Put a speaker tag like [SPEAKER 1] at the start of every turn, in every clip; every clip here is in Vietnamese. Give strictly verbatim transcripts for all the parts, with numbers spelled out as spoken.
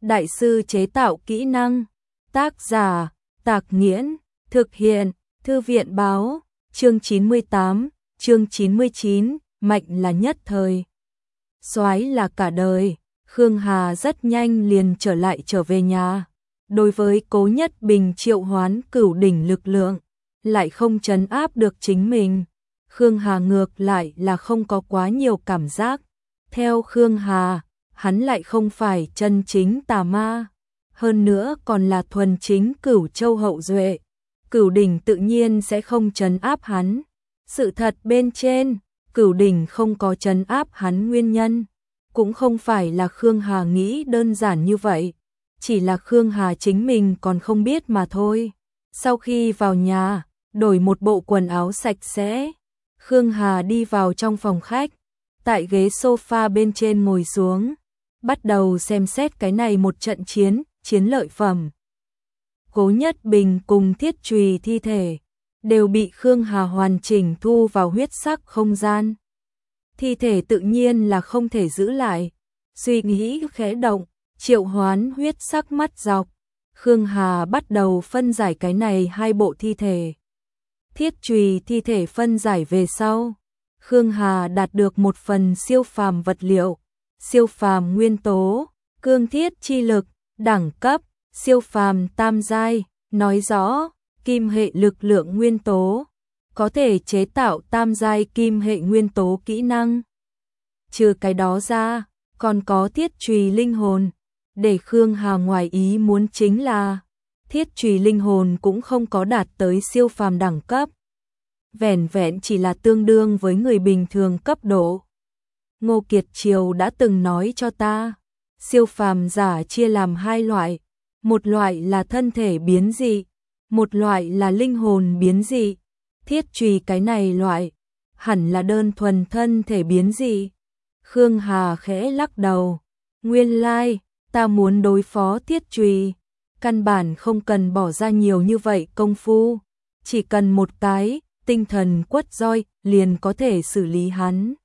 [SPEAKER 1] đại sư chế tạo kỹ năng. Tác giả, Tạc Nghiễn, thực hiện, Thư viện báo, chương chín mươi tám, chương chín mươi chín, mạnh là nhất thời. Soái là cả đời, Khương Hà rất nhanh liền trở lại trở về nhà. Đối với Cố Nhất Bình triệu hoán cửu đỉnh lực lượng, lại không trấn áp được chính mình. Khương Hà ngược lại là không có quá nhiều cảm giác. Theo Khương Hà, hắn lại không phải chân chính tà ma, hơn nữa còn là thuần chính Cửu Châu hậu duệ. Cửu đỉnh tự nhiên sẽ không trấn áp hắn. Sự thật bên trên, Cửu đỉnh không có trấn áp hắn nguyên nhân, cũng không phải là Khương Hà nghĩ đơn giản như vậy, chỉ là Khương Hà chính mình còn không biết mà thôi. Sau khi vào nhà, đổi một bộ quần áo sạch sẽ, Khương Hà đi vào trong phòng khách, tại ghế sofa bên trên ngồi xuống, bắt đầu xem xét cái này một trận chiến, chiến lợi phẩm. Cố Nhất Bình cùng Thiết Trùy thi thể đều bị Khương Hà hoàn chỉnh thu vào huyết sắc không gian. Thi thể tự nhiên là không thể giữ lại. Suy nghĩ khẽ động, triệu hoán huyết sắc mắt dọc, Khương Hà bắt đầu phân giải cái này hai bộ thi thể. Thiết Trùy thi thể phân giải về sau, Khương Hà đạt được một phần siêu phàm vật liệu, siêu phàm nguyên tố, cương thiết chi lực, đẳng cấp, siêu phàm tam giai, nói rõ, kim hệ lực lượng nguyên tố, có thể chế tạo tam giai kim hệ nguyên tố kỹ năng. Trừ cái đó ra, còn có thiết trùy linh hồn. Để Khương Hà ngoài ý muốn chính là, thiết trùy linh hồn cũng không có đạt tới siêu phàm đẳng cấp. Vẻn vẹn chỉ là tương đương với người bình thường cấp độ. Ngô Kiệt Triều đã từng nói cho ta, siêu phàm giả chia làm hai loại, một loại là thân thể biến dị, một loại là linh hồn biến dị. Thiết trùy cái này loại, hẳn là đơn thuần thân thể biến dị. Khương Hà khẽ lắc đầu, nguyên lai, like, ta muốn đối phó thiết trùy, căn bản không cần bỏ ra nhiều như vậy công phu, chỉ cần một cái tinh thần quất roi liền có thể xử lý hắn.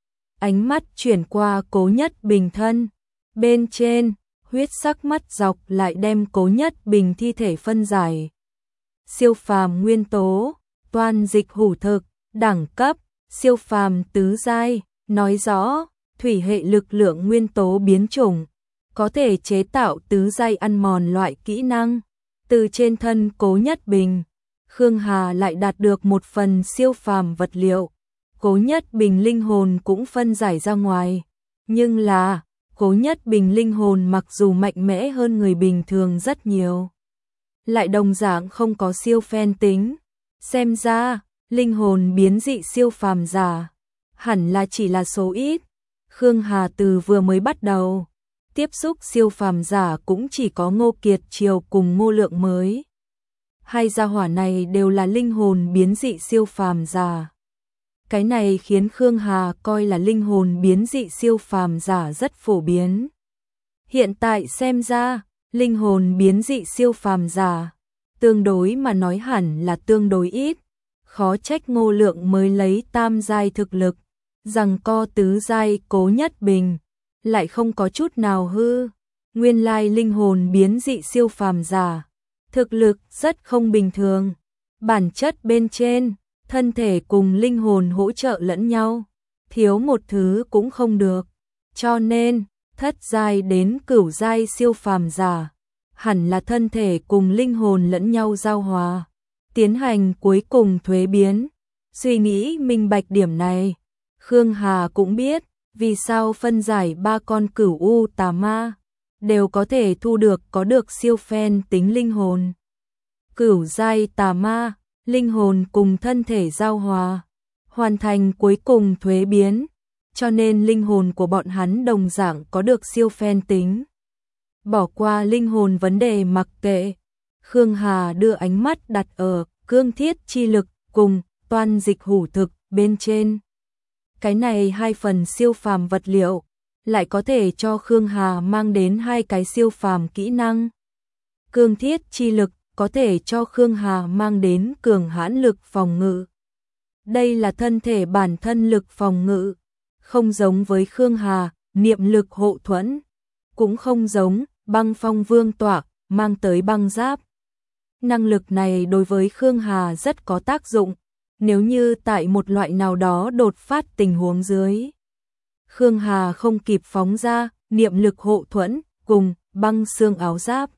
[SPEAKER 1] Ánh mắt chuyển qua Cố Nhất Bình thân, bên trên, huyết sắc mắt dọc lại đem Cố Nhất Bình thi thể phân giải. Siêu phàm nguyên tố, toan dịch hủ thực, đẳng cấp, siêu phàm tứ giai, nói rõ, thủy hệ lực lượng nguyên tố biến chủng, có thể chế tạo tứ giai ăn mòn loại kỹ năng. Từ trên thân Cố Nhất Bình, Khương Hà lại đạt được một phần siêu phàm vật liệu. Cố Nhất Bình linh hồn cũng phân giải ra ngoài, nhưng là, Cố Nhất Bình linh hồn mặc dù mạnh mẽ hơn người bình thường rất nhiều, lại đồng dạng không có siêu phen tính. Xem ra, linh hồn biến dị siêu phàm giả, hẳn là chỉ là số ít. Khương Hà từ vừa mới bắt đầu tiếp xúc siêu phàm giả cũng chỉ có Ngô Kiệt Triều cùng Ngô Lượng mới. Hai gia hỏa này đều là linh hồn biến dị siêu phàm giả. Cái này khiến Khương Hà coi là linh hồn biến dị siêu phàm giả rất phổ biến. Hiện tại xem ra, linh hồn biến dị siêu phàm giả, tương đối mà nói hẳn là tương đối ít. Khó trách Ngô Lượng mới lấy tam giai thực lực, rằng co tứ giai Cố Nhất Bình, lại không có chút nào hư. Nguyên lai linh hồn biến dị siêu phàm giả, thực lực rất không bình thường. Bản chất bên trên, thân thể cùng linh hồn hỗ trợ lẫn nhau, thiếu một thứ cũng không được. Cho nên, thất giai đến cửu giai siêu phàm giả, hẳn là thân thể cùng linh hồn lẫn nhau giao hòa, tiến hành cuối cùng thuế biến. Suy nghĩ minh bạch điểm này, Khương Hà cũng biết, vì sao phân giải ba con cửu u tà ma, đều có thể thu được có được siêu phen tính linh hồn. Cửu giai tà ma, linh hồn cùng thân thể giao hòa, hoàn thành cuối cùng thuế biến, cho nên linh hồn của bọn hắn đồng dạng có được siêu phen tính. Bỏ qua linh hồn vấn đề mặc kệ, Khương Hà đưa ánh mắt đặt ở cương thiết chi lực cùng toan dịch hủ thực bên trên. Cái này hai phần siêu phàm vật liệu, lại có thể cho Khương Hà mang đến hai cái siêu phàm kỹ năng. Cương thiết chi lực có thể cho Khương Hà mang đến cường hãn lực phòng ngự. Đây là thân thể bản thân lực phòng ngự, không giống với Khương Hà, niệm lực hộ thuẫn, cũng không giống băng phong vương tỏa, mang tới băng giáp. Năng lực này đối với Khương Hà rất có tác dụng, nếu như tại một loại nào đó đột phát tình huống dưới. Khương Hà không kịp phóng ra, niệm lực hộ thuẫn, cùng băng xương áo giáp.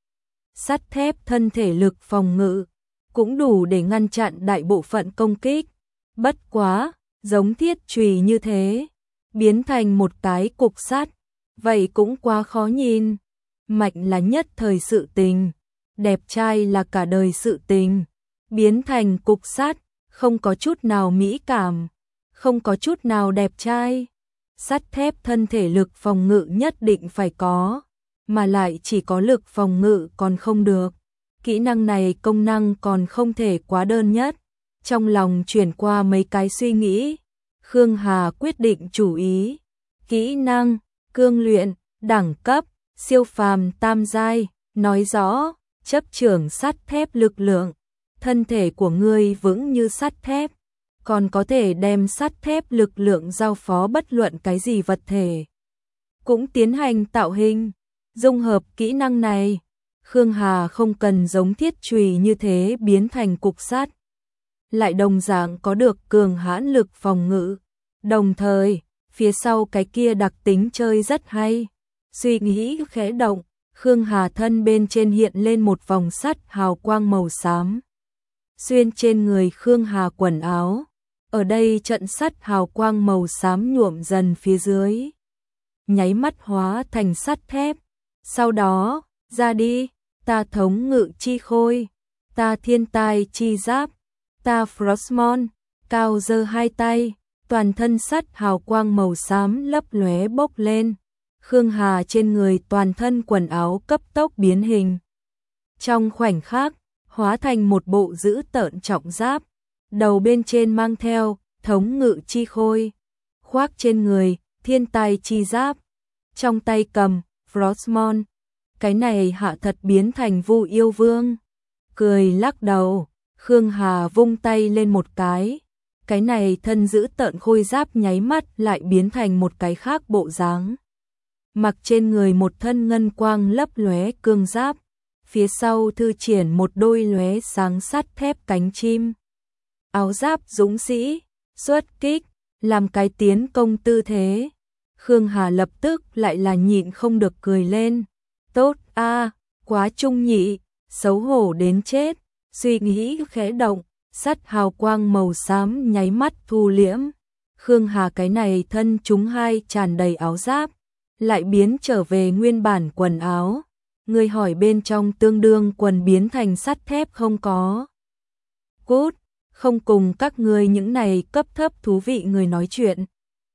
[SPEAKER 1] Sắt thép thân thể lực phòng ngự, cũng đủ để ngăn chặn đại bộ phận công kích. Bất quá, giống thiết chùy như thế, biến thành một cái cục sắt, vậy cũng quá khó nhìn. Mạnh là nhất thời sự tình, đẹp trai là cả đời sự tình. Biến thành cục sắt, không có chút nào mỹ cảm, không có chút nào đẹp trai. Sắt thép thân thể lực phòng ngự nhất định phải có, mà lại chỉ có lực phòng ngự còn không được. Kỹ năng này công năng còn không thể quá đơn nhất. Trong lòng chuyển qua mấy cái suy nghĩ, Khương Hà quyết định chủ ý. Kỹ năng, cương luyện, đẳng cấp, siêu phàm tam giai, nói rõ, chấp trưởng sắt thép lực lượng. Thân thể của ngươi vững như sắt thép, còn có thể đem sắt thép lực lượng giao phó bất luận cái gì vật thể. Cũng tiến hành tạo hình, dung hợp kỹ năng này. Khương Hà không cần giống thiết chùy như thế biến thành cục sắt, lại đồng dạng có được cường hãn lực phòng ngự. Đồng thời, phía sau cái kia đặc tính chơi rất hay. Suy nghĩ khẽ động, Khương Hà thân bên trên hiện lên một vòng sắt hào quang màu xám. Xuyên trên người Khương Hà quần áo, ở đây trận sắt hào quang màu xám nhuộm dần phía dưới, nháy mắt hóa thành sắt thép. Sau đó, ra đi, ta thống ngự chi khôi, ta thiên tai chi giáp, ta Frostmourne, cao giơ hai tay, toàn thân sắt hào quang màu xám lấp lóe bốc lên. Khương Hà trên người toàn thân quần áo cấp tốc biến hình. Trong khoảnh khắc, hóa thành một bộ dữ tợn trọng giáp, đầu bên trên mang theo thống ngự chi khôi, khoác trên người thiên tai chi giáp, trong tay cầm Frostmourne. Cái này hạ thật biến thành Vu Yêu Vương. Cười lắc đầu, Khương Hà vung tay lên một cái, cái này thân dữ tợn khôi giáp nháy mắt lại biến thành một cái khác bộ dáng. Mặc trên người một thân ngân quang lấp lóe cương giáp, phía sau thư triển một đôi lóe sáng sắt thép cánh chim. Áo giáp dũng sĩ, xuất kích, làm cái tiến công tư thế. Khương Hà lập tức lại là nhịn không được cười lên. Tốt a, quá trung nhị, xấu hổ đến chết. Suy nghĩ khẽ động, sắt hào quang màu xám nháy mắt thu liễm. Khương Hà cái này thân chúng hai tràn đầy áo giáp, lại biến trở về nguyên bản quần áo. Người hỏi bên trong tương đương quần biến thành sắt thép không có. Cút, không cùng các ngươi những này cấp thấp thú vị người nói chuyện.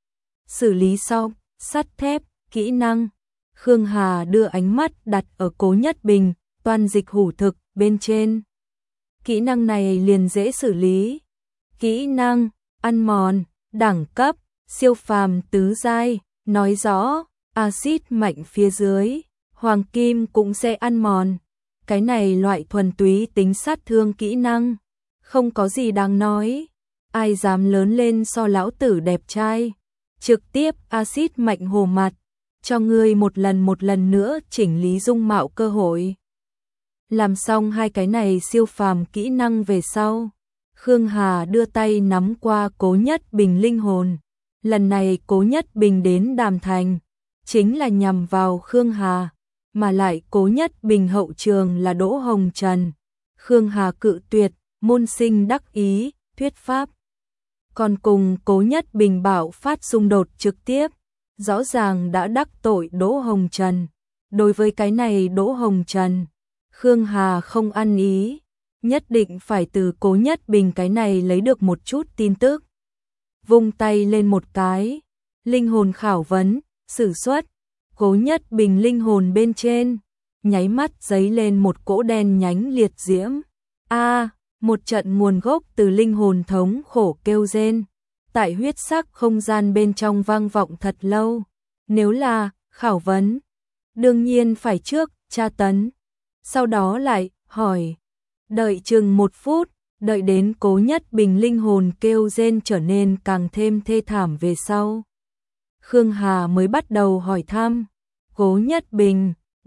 [SPEAKER 1] Xử lý xong, sắt thép, kỹ năng. Khương Hà đưa ánh mắt đặt ở Cố Nhất Bình, toàn dịch hủ thực, bên trên. Kỹ năng này liền dễ xử lý. Kỹ năng, ăn mòn, đẳng cấp, siêu phàm tứ giai, nói rõ, axit mạnh phía dưới, hoàng kim cũng sẽ ăn mòn. Cái này loại thuần túy tính sát thương kỹ năng, không có gì đáng nói. Ai dám lớn lên so lão tử đẹp trai, trực tiếp axit mạnh hồ mặt, cho ngươi một lần một lần nữa chỉnh lý dung mạo cơ hội. Làm xong hai cái này siêu phàm kỹ năng về sau, Khương Hà đưa tay nắm qua Cố Nhất Bình linh hồn. Lần này Cố Nhất Bình đến Đàm Thành, chính là nhằm vào Khương Hà, mà lại Cố Nhất Bình hậu trường là Đỗ Hồng Trần. Khương Hà cự tuyệt, môn sinh đắc ý, thuyết pháp. Còn cùng Cố Nhất Bình bạo phát xung đột trực tiếp, rõ ràng đã đắc tội Đỗ Hồng Trần. Đối với cái này Đỗ Hồng Trần, Khương Hà không ăn ý, nhất định phải từ Cố Nhất Bình cái này lấy được một chút tin tức. Vung tay lên một cái, linh hồn khảo vấn, sử xuất. Cố Nhất Bình linh hồn bên trên, nháy mắt giấy lên một cỗ đen nhánh liệt diễm. A, một trận nguồn gốc từ linh hồn thống khổ kêu rên, tại huyết sắc không gian bên trong vang vọng thật lâu. Nếu là khảo vấn, đương nhiên phải trước tra tấn, sau đó lại hỏi. Đợi chừng một phút, đợi đến Cố Nhất Bình linh hồn kêu rên trở nên càng thêm thê thảm về sau, Khương Hà mới bắt đầu hỏi thăm. Cố Nhất Bình,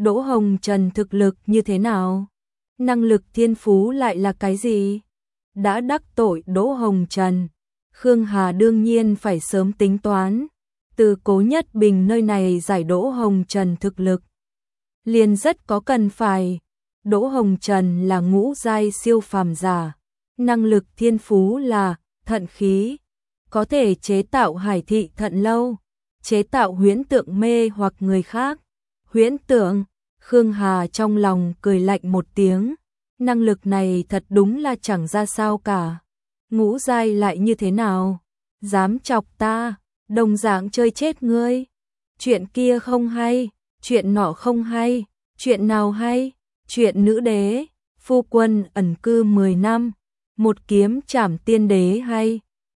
[SPEAKER 1] Đỗ Hồng Trần thực lực như thế nào? Năng lực thiên phú lại là cái gì? Đã đắc tội Đỗ Hồng Trần, Khương Hà đương nhiên phải sớm tính toán, từ Cố Nhất Bình nơi này giải Đỗ Hồng Trần thực lực. Liền rất có cần phải, Đỗ Hồng Trần là ngũ giai siêu phàm giả, năng lực thiên phú là thận khí, có thể chế tạo hải thị thận lâu, chế tạo huyễn tượng mê hoặc người khác. Huyễn tượng, Khương Hà trong lòng cười lạnh một tiếng, năng lực này thật đúng là chẳng ra sao cả. Ngũ giai lại như thế nào? Dám chọc ta, đồng dạng chơi chết ngươi. Chuyện kia không hay, chuyện nọ không hay, chuyện nào hay? Chuyện nữ đế, phu quân ẩn cư mười năm, một kiếm trảm tiên đế hay?